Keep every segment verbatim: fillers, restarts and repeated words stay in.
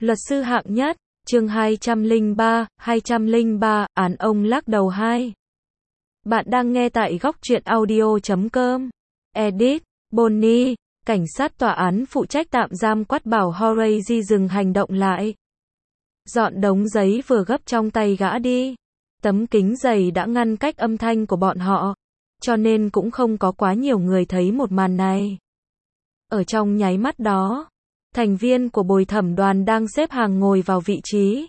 Luật sư hạng nhất, chương hai trăm lẻ ba, hai trăm lẻ ba, án ông lắc đầu hai. Bạn đang nghe tại góc truyện audio chấm com. Edit, Bonnie, cảnh sát tòa án phụ trách tạm giam quát bảo Horace dừng hành động lại. Dọn đống giấy vừa gấp trong tay gã đi. Tấm kính dày đã ngăn cách âm thanh của bọn họ, cho nên cũng không có quá nhiều người thấy một màn này. Ở trong nháy mắt đó, thành viên của bồi thẩm đoàn đang xếp hàng ngồi vào vị trí.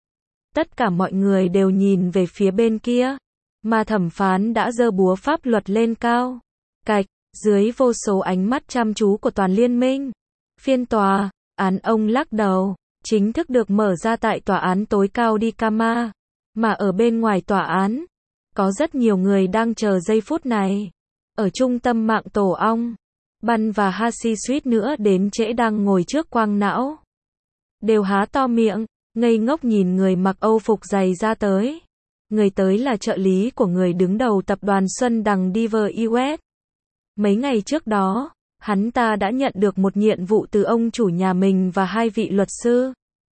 Tất cả mọi người đều nhìn về phía bên kia, mà thẩm phán đã giơ búa pháp luật lên cao. Cạch, dưới vô số ánh mắt chăm chú của toàn liên minh. Phiên tòa, án ông lắc đầu, chính thức được mở ra tại tòa án tối cao Dikama. Mà ở bên ngoài tòa án, có rất nhiều người đang chờ giây phút này. Ở trung tâm mạng tổ ong, Bun và Hashi suýt nữa đến trễ đang ngồi trước quang não. Đều há to miệng, ngây ngốc nhìn người mặc âu phục dày ra tới. Người tới là trợ lý của người đứng đầu tập đoàn Xuân Đằng Diver u ét. Mấy ngày trước đó, hắn ta đã nhận được một nhiệm vụ từ ông chủ nhà mình và hai vị luật sư.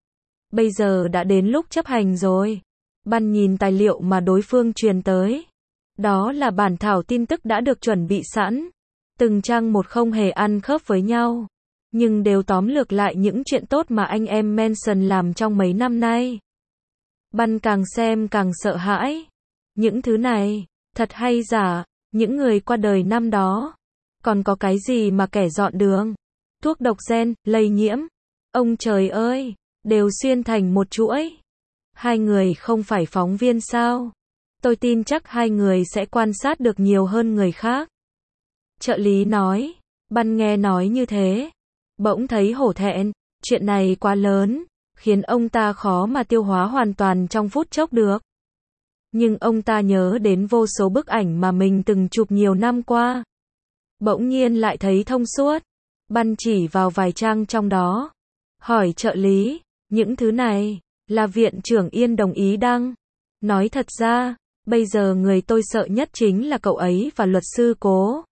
Bây giờ đã đến lúc chấp hành rồi. Bun nhìn tài liệu mà đối phương truyền tới. Đó là bản thảo tin tức đã được chuẩn bị sẵn. Từng trang một không hề ăn khớp với nhau, nhưng đều tóm lược lại những chuyện tốt mà anh em Manson làm trong mấy năm nay. Bun càng xem càng sợ hãi. Những thứ này, thật hay giả, những người qua đời năm đó. Còn có cái gì mà kẻ dọn đường, thuốc độc gen, lây nhiễm. Ông trời ơi, đều xuyên thành một chuỗi. Hai người không phải phóng viên sao? Tôi tin chắc hai người sẽ quan sát được nhiều hơn người khác. Trợ lý nói. Bun nghe nói như thế, bỗng thấy hổ thẹn. Chuyện này quá lớn, khiến ông ta khó mà tiêu hóa hoàn toàn trong phút chốc được. Nhưng ông ta nhớ đến vô số bức ảnh mà mình từng chụp nhiều năm qua. Bỗng nhiên lại thấy thông suốt. Bun chỉ vào vài trang trong đó, hỏi trợ lý, những thứ này là viện trưởng Yên đồng ý đăng. Nói thật ra, bây giờ người tôi sợ nhất chính là cậu ấy và luật sư Cố.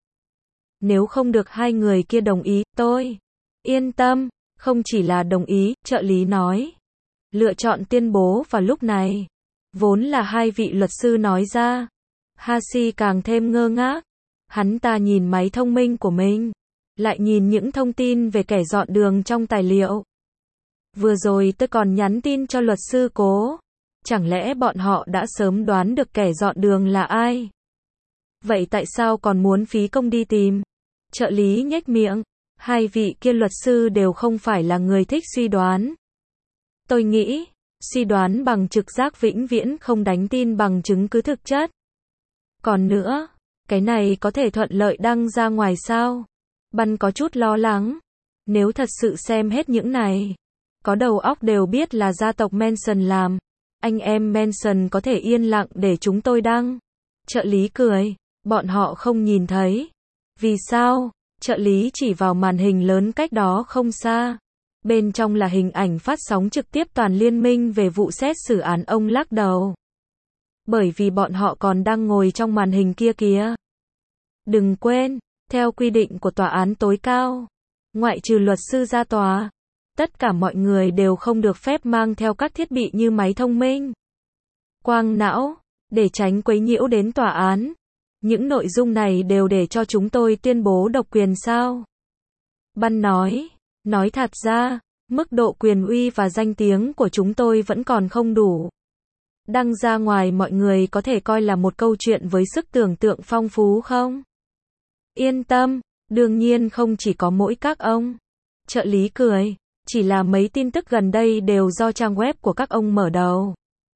Nếu không được hai người kia đồng ý, tôi yên tâm. Không chỉ là đồng ý, trợ lý nói. Lựa chọn tuyên bố vào lúc này, vốn là hai vị luật sư nói ra. Hashi càng thêm ngơ ngác. Hắn ta nhìn máy thông minh của mình, lại nhìn những thông tin về kẻ dọn đường trong tài liệu. Vừa rồi tôi còn nhắn tin cho luật sư Cố. Chẳng lẽ bọn họ đã sớm đoán được kẻ dọn đường là ai? Vậy tại sao còn muốn phí công đi tìm? Trợ lý nhếch miệng. Hai vị kia luật sư đều không phải là người thích suy đoán. Tôi nghĩ, suy đoán bằng trực giác vĩnh viễn không đánh tin bằng chứng cứ thực chất. Còn nữa, cái này có thể thuận lợi đăng ra ngoài sao? Bun có chút lo lắng. Nếu thật sự xem hết những này, có đầu óc đều biết là gia tộc Manson làm. Anh em Manson có thể yên lặng để chúng tôi đăng. Trợ lý cười. Bọn họ không nhìn thấy. Vì sao? Trợ lý chỉ vào màn hình lớn cách đó không xa. Bên trong là hình ảnh phát sóng trực tiếp toàn liên minh về vụ xét xử án ông lắc đầu. Bởi vì bọn họ còn đang ngồi trong màn hình kia kìa. Đừng quên, theo quy định của tòa án tối cao, ngoại trừ luật sư ra tòa, tất cả mọi người đều không được phép mang theo các thiết bị như máy thông minh, quang não, để tránh quấy nhiễu đến tòa án. Những nội dung này đều để cho chúng tôi tuyên bố độc quyền sao? Bun nói. Nói thật ra, mức độ quyền uy và danh tiếng của chúng tôi vẫn còn không đủ. Đăng ra ngoài mọi người có thể coi là một câu chuyện với sức tưởng tượng phong phú không? Yên tâm, đương nhiên không chỉ có mỗi các ông. Trợ lý cười. Chỉ là mấy tin tức gần đây đều do trang web của các ông mở đầu.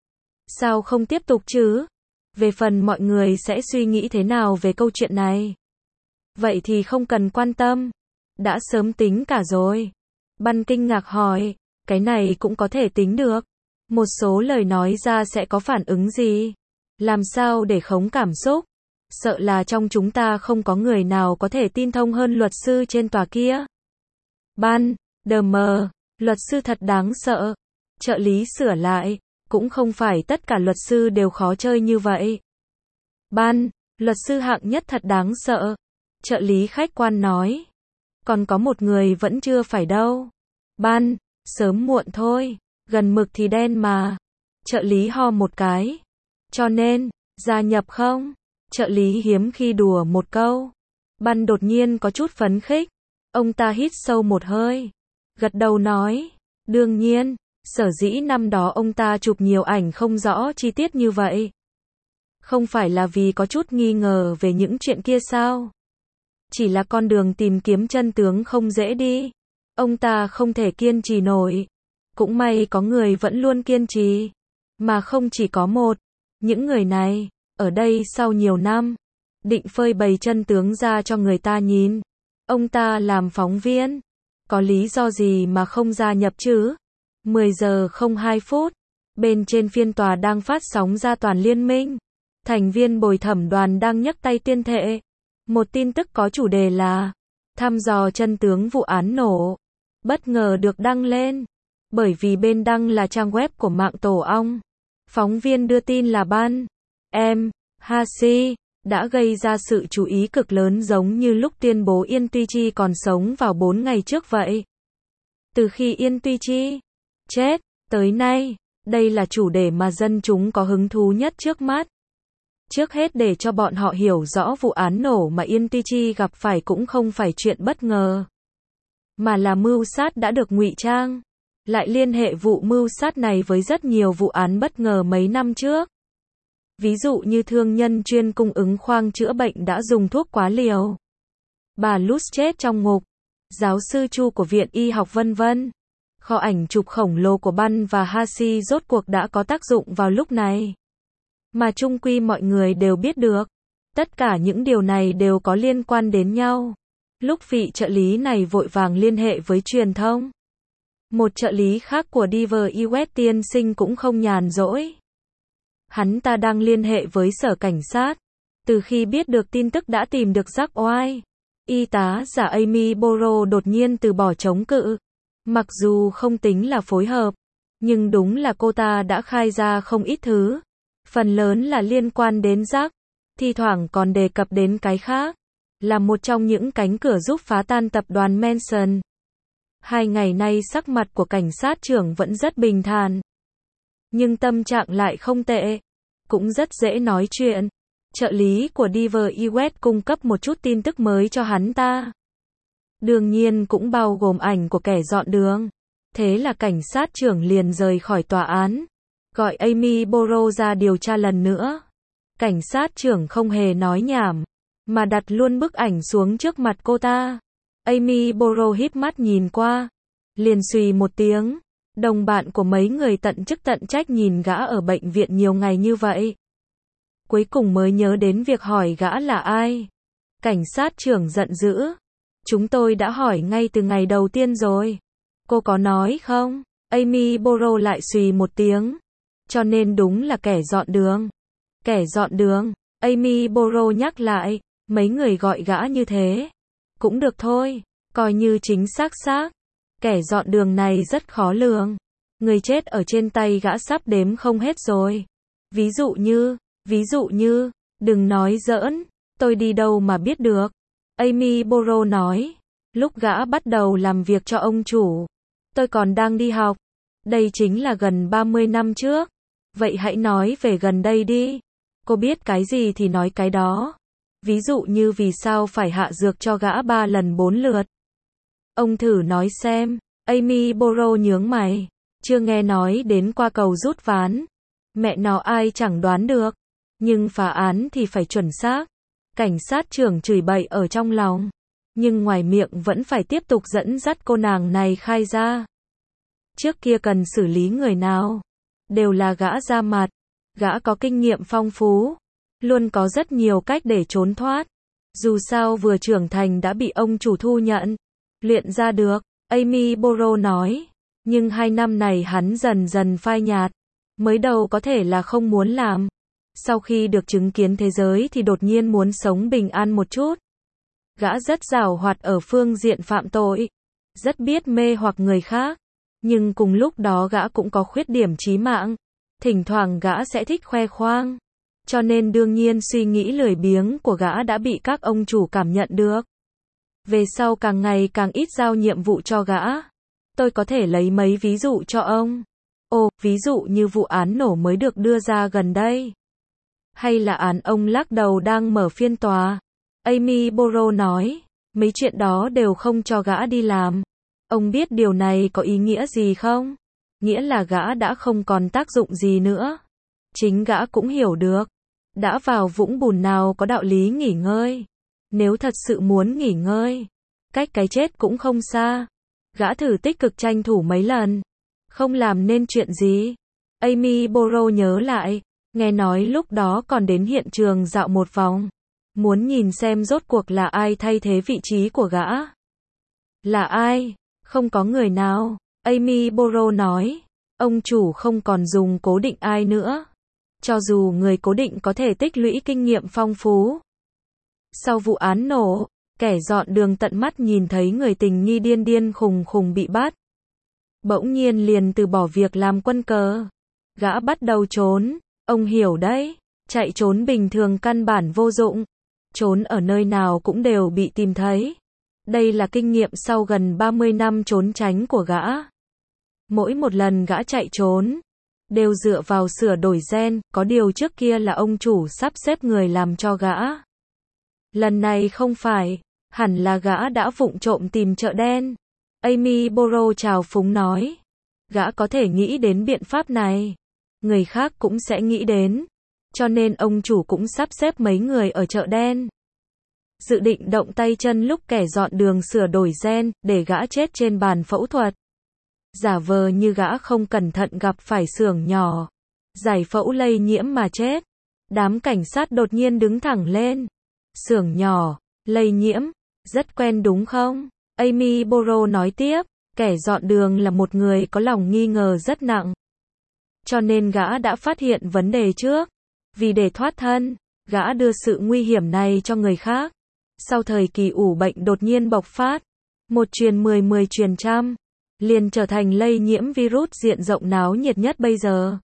Sao không tiếp tục chứ? Về phần mọi người sẽ suy nghĩ thế nào về câu chuyện này? Vậy thì không cần quan tâm. Đã sớm tính cả rồi. Bun kinh ngạc hỏi. Cái này cũng có thể tính được. Một số lời nói ra sẽ có phản ứng gì? Làm sao để khống cảm xúc? Sợ là trong chúng ta không có người nào có thể tin thông hơn luật sư trên tòa kia. Bun, đờ mờ, luật sư thật đáng sợ. Trợ lý sửa lại. Cũng không phải tất cả luật sư đều khó chơi như vậy. Bun, luật sư hạng nhất thật đáng sợ. Trợ lý khách quan nói. Còn có một người vẫn chưa phải đâu. Bun, sớm muộn thôi, gần mực thì đen mà. Trợ lý ho một cái. Cho nên, gia nhập không? Trợ lý hiếm khi đùa một câu. Băn đột nhiên có chút phấn khích. Ông ta hít sâu một hơi. Gật đầu nói. Đương nhiên, sở dĩ năm đó ông ta chụp nhiều ảnh không rõ chi tiết như vậy. Không phải là vì có chút nghi ngờ về những chuyện kia sao? Chỉ là con đường tìm kiếm chân tướng không dễ đi. Ông ta không thể kiên trì nổi. Cũng may có người vẫn luôn kiên trì. Mà không chỉ có một. Những người này, ở đây sau nhiều năm, định phơi bày chân tướng ra cho người ta nhìn. Ông ta làm phóng viên. Có lý do gì mà không gia nhập chứ? mười giờ không hai phút. Bên trên phiên tòa đang phát sóng ra toàn liên minh. Thành viên bồi thẩm đoàn đang nhấc tay tuyên thệ. Một tin tức có chủ đề là thăm dò chân tướng vụ án nổ. Bất ngờ được đăng lên. Bởi vì bên đăng là trang web của mạng tổ ong. Phóng viên đưa tin là Ban em Hasi đã gây ra sự chú ý cực lớn giống như lúc tuyên bố Yên Tuy Chi còn sống vào bốn ngày trước vậy. Từ khi Yên Tuy Chi chết, tới nay, đây là chủ đề mà dân chúng có hứng thú nhất trước mắt. Trước hết để cho bọn họ hiểu rõ vụ án nổ mà Yên Tuy Chi gặp phải cũng không phải chuyện bất ngờ. Mà là mưu sát đã được ngụy trang. Lại liên hệ vụ mưu sát này với rất nhiều vụ án bất ngờ mấy năm trước. Ví dụ như thương nhân chuyên cung ứng khoang chữa bệnh đã dùng thuốc quá liều. Bà Luz chết trong ngục. Giáo sư Chu của Viện Y học vân vân. Kho ảnh chụp khổng lồ của Ban và Hasi rốt cuộc đã có tác dụng vào lúc này. Mà chung quy mọi người đều biết được. Tất cả những điều này đều có liên quan đến nhau. Lúc vị trợ lý này vội vàng liên hệ với truyền thông. Một trợ lý khác của Diver Iwet tiên sinh cũng không nhàn rỗi. Hắn ta đang liên hệ với sở cảnh sát. Từ khi biết được tin tức đã tìm được Jack White, y tá giả Amy Boro đột nhiên từ bỏ chống cự. Mặc dù không tính là phối hợp, nhưng đúng là cô ta đã khai ra không ít thứ. Phần lớn là liên quan đến Jack, thi thoảng còn đề cập đến cái khác. Là một trong những cánh cửa giúp phá tan tập đoàn Manson. Hai ngày nay sắc mặt của cảnh sát trưởng vẫn rất bình thản. Nhưng tâm trạng lại không tệ. Cũng rất dễ nói chuyện. Trợ lý của Diver Iwet cung cấp một chút tin tức mới cho hắn ta. Đương nhiên cũng bao gồm ảnh của kẻ dọn đường. Thế là cảnh sát trưởng liền rời khỏi tòa án. Gọi Amy Boro ra điều tra lần nữa. Cảnh sát trưởng không hề nói nhảm. Mà đặt luôn bức ảnh xuống trước mặt cô ta. Amy Boro híp mắt nhìn qua. Liền xùy một tiếng. Đồng bạn của mấy người tận chức tận trách nhìn gã ở bệnh viện nhiều ngày như vậy. Cuối cùng mới nhớ đến việc hỏi gã là ai. Cảnh sát trưởng giận dữ. Chúng tôi đã hỏi ngay từ ngày đầu tiên rồi. Cô có nói không? Amy Boro lại xùy một tiếng. Cho nên đúng là kẻ dọn đường. Kẻ dọn đường. Amy Boro nhắc lại. Mấy người gọi gã như thế. Cũng được thôi. Coi như chính xác xác. Kẻ dọn đường này rất khó lường. Người chết ở trên tay gã sắp đếm không hết rồi. Ví dụ như, ví dụ như, đừng nói giỡn, tôi đi đâu mà biết được. Amy Boro nói, lúc gã bắt đầu làm việc cho ông chủ, tôi còn đang đi học. Đây chính là gần ba mươi năm trước. Vậy hãy nói về gần đây đi. Cô biết cái gì thì nói cái đó. Ví dụ như vì sao phải hạ dược cho gã ba lần bốn lượt. Ông thử nói xem. Amy Boro nhướng mày. Chưa nghe nói đến qua cầu rút ván. Mẹ nó ai chẳng đoán được. Nhưng phá án thì phải chuẩn xác. Cảnh sát trưởng chửi bậy ở trong lòng. Nhưng ngoài miệng vẫn phải tiếp tục dẫn dắt cô nàng này khai ra. Trước kia cần xử lý người nào. Đều là gã ra mặt. Gã có kinh nghiệm phong phú. Luôn có rất nhiều cách để trốn thoát. Dù sao vừa trưởng thành đã bị ông chủ thu nhận. Luyện ra được. Amy Boro nói. Nhưng hai năm này hắn dần dần phai nhạt. Mới đầu có thể là không muốn làm. Sau khi được chứng kiến thế giới thì đột nhiên muốn sống bình an một chút. Gã rất giàu hoạt ở phương diện phạm tội. Rất biết mê hoặc người khác. Nhưng cùng lúc đó gã cũng có khuyết điểm chí mạng. Thỉnh thoảng gã sẽ thích khoe khoang. Cho nên đương nhiên suy nghĩ lười biếng của gã đã bị các ông chủ cảm nhận được. Về sau càng ngày càng ít giao nhiệm vụ cho gã. Tôi có thể lấy mấy ví dụ cho ông. Ồ, ví dụ như vụ án nổ mới được đưa ra gần đây. Hay là án ông lắc đầu đang mở phiên tòa. Amy Borrow nói, mấy chuyện đó đều không cho gã đi làm. Ông biết điều này có ý nghĩa gì không? Nghĩa là gã đã không còn tác dụng gì nữa. Chính gã cũng hiểu được. Đã vào vũng bùn nào có đạo lý nghỉ ngơi. Nếu thật sự muốn nghỉ ngơi, cách cái chết cũng không xa. Gã thử tích cực tranh thủ mấy lần. Không làm nên chuyện gì. Amy Borrow nhớ lại. Nghe nói lúc đó còn đến hiện trường dạo một vòng. Muốn nhìn xem rốt cuộc là ai thay thế vị trí của gã. Là ai? Không có người nào. Amy Borrow nói. Ông chủ không còn dùng cố định ai nữa. Cho dù người cố định có thể tích lũy kinh nghiệm phong phú. Sau vụ án nổ, kẻ dọn đường tận mắt nhìn thấy người tình nghi điên điên khùng khùng bị bắt. Bỗng nhiên liền từ bỏ việc làm quân cờ. Gã bắt đầu trốn. Ông hiểu đấy. Chạy trốn bình thường căn bản vô dụng. Trốn ở nơi nào cũng đều bị tìm thấy. Đây là kinh nghiệm sau gần ba mươi năm trốn tránh của gã. Mỗi một lần gã chạy trốn, đều dựa vào sửa đổi gen, có điều trước kia là ông chủ sắp xếp người làm cho gã. Lần này không phải, hẳn là gã đã vụng trộm tìm chợ đen. Amy Borrow trào phúng nói. Gã có thể nghĩ đến biện pháp này. Người khác cũng sẽ nghĩ đến. Cho nên ông chủ cũng sắp xếp mấy người ở chợ đen. Dự định động tay chân lúc kẻ dọn đường sửa đổi gen, để gã chết trên bàn phẫu thuật. Giả vờ như gã không cẩn thận gặp phải xưởng nhỏ. Giải phẫu lây nhiễm mà chết. Đám cảnh sát đột nhiên đứng thẳng lên. Xưởng nhỏ, lây nhiễm, rất quen đúng không? Amy Borrow nói tiếp, kẻ dọn đường là một người có lòng nghi ngờ rất nặng. Cho nên gã đã phát hiện vấn đề trước. Vì để thoát thân, gã đưa sự nguy hiểm này cho người khác. Sau thời kỳ ủ bệnh đột nhiên bộc phát, một truyền mười, mười truyền trăm, liền trở thành lây nhiễm virus diện rộng náo nhiệt nhất bây giờ.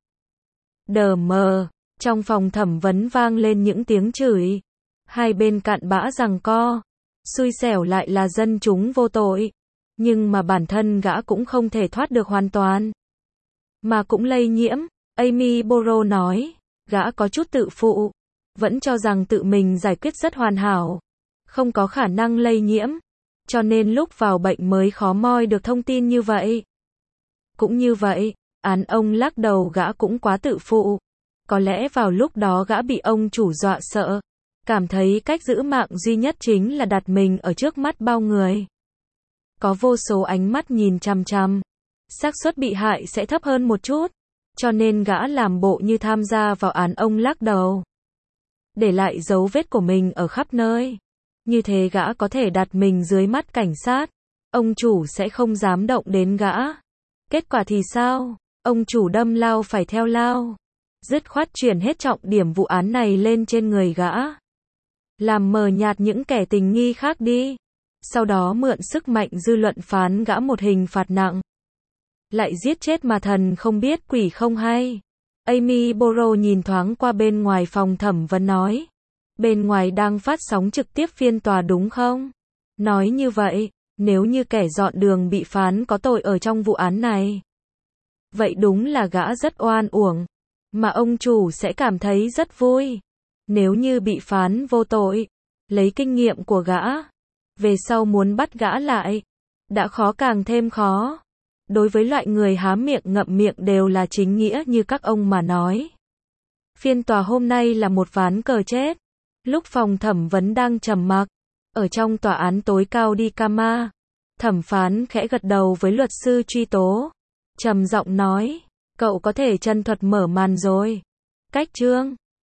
Đờ mờ, trong phòng thẩm vấn vang lên những tiếng chửi. Hai bên cặn bã giằng co. Xui xẻo lại là dân chúng vô tội. Nhưng mà bản thân gã cũng không thể thoát được hoàn toàn. Mà cũng lây nhiễm, Amy Borrow nói. Gã có chút tự phụ. Vẫn cho rằng tự mình giải quyết rất hoàn hảo. Không có khả năng lây nhiễm. Cho nên lúc vào bệnh mới khó moi được thông tin như vậy. Cũng như vậy, án ông lắc đầu gã cũng quá tự phụ. Có lẽ vào lúc đó gã bị ông chủ dọa sợ. Cảm thấy cách giữ mạng duy nhất chính là đặt mình ở trước mắt bao người. Có vô số ánh mắt nhìn chằm chằm. Xác suất bị hại sẽ thấp hơn một chút. Cho nên gã làm bộ như tham gia vào án ông lắc đầu. Để lại dấu vết của mình ở khắp nơi. Như thế gã có thể đặt mình dưới mắt cảnh sát. Ông chủ sẽ không dám động đến gã. Kết quả thì sao? Ông chủ đâm lao phải theo lao. Dứt khoát chuyển hết trọng điểm vụ án này lên trên người gã. Làm mờ nhạt những kẻ tình nghi khác đi. Sau đó mượn sức mạnh dư luận phán gã một hình phạt nặng. Lại giết chết mà thần không biết quỷ không hay. Amy Borrow nhìn thoáng qua bên ngoài phòng thẩm vấn nói. Bên ngoài đang phát sóng trực tiếp phiên tòa đúng không? Nói như vậy, nếu như kẻ dọn đường bị phán có tội ở trong vụ án này. Vậy đúng là gã rất oan uổng. Mà ông chủ sẽ cảm thấy rất vui. Nếu như bị phán vô tội, lấy kinh nghiệm của gã. Về sau muốn bắt gã lại. Đã khó càng thêm khó. Đối với loại người há miệng ngậm miệng đều là chính nghĩa như các ông mà nói. Phiên tòa hôm nay là một ván cờ chết. Lúc phòng thẩm vấn đang trầm mặc, ở trong tòa án tối cao Dikama, thẩm phán khẽ gật đầu với luật sư truy tố, trầm giọng nói, cậu có thể chân thuật mở màn rồi. Cách chương